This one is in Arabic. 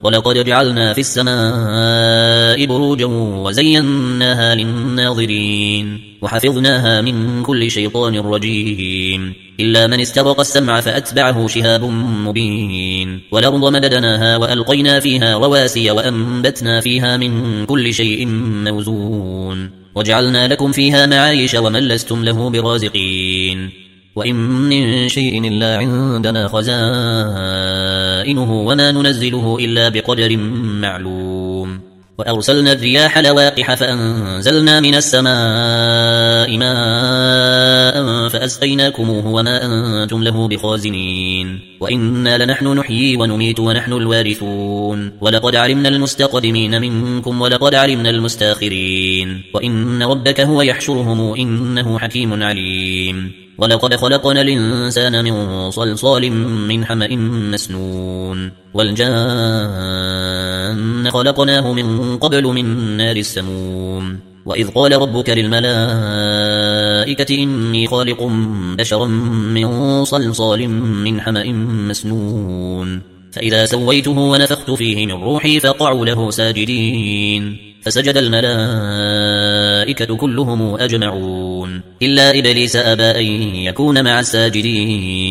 ولقد جعلنا في السماء بروجا وزيناها للناظرين وحفظناها من كل شيطان رجيم إلا من استرق السمع فأتبعه شهاب مبين والأرض مددناها وألقينا فيها رواسي وأنبتنا فيها من كل شيء موزون وجعلنا لكم فيها معايش ومن لستم له برازقين وإن من شيء إلا عندنا خزائنه وما ننزله إلا بقدر معلوم وأرسلنا الرياح لواقح فأنزلنا من السماء ماء فأسقيناكموه وما أنتم له بخازنين وإنا لنحن نحيي ونميت ونحن الوارثون ولقد علمنا المستقدمين منكم ولقد علمنا المستاخرين وإن ربك هو يحشرهم إنه حكيم عليم ولقد خلقنا الإنسان من صلصال من حمأ مسنون والجان خلقناه من قبل من نار السموم وإذ قال ربك للملائكة إني خالق بشرا من صلصال من حمأ مسنون فإذا سويته ونفخت فيه من روحي فقعوا له ساجدين فسجد الملائكة كلهم أجمعون إلا إبليس أبى أن يكون مع الساجدين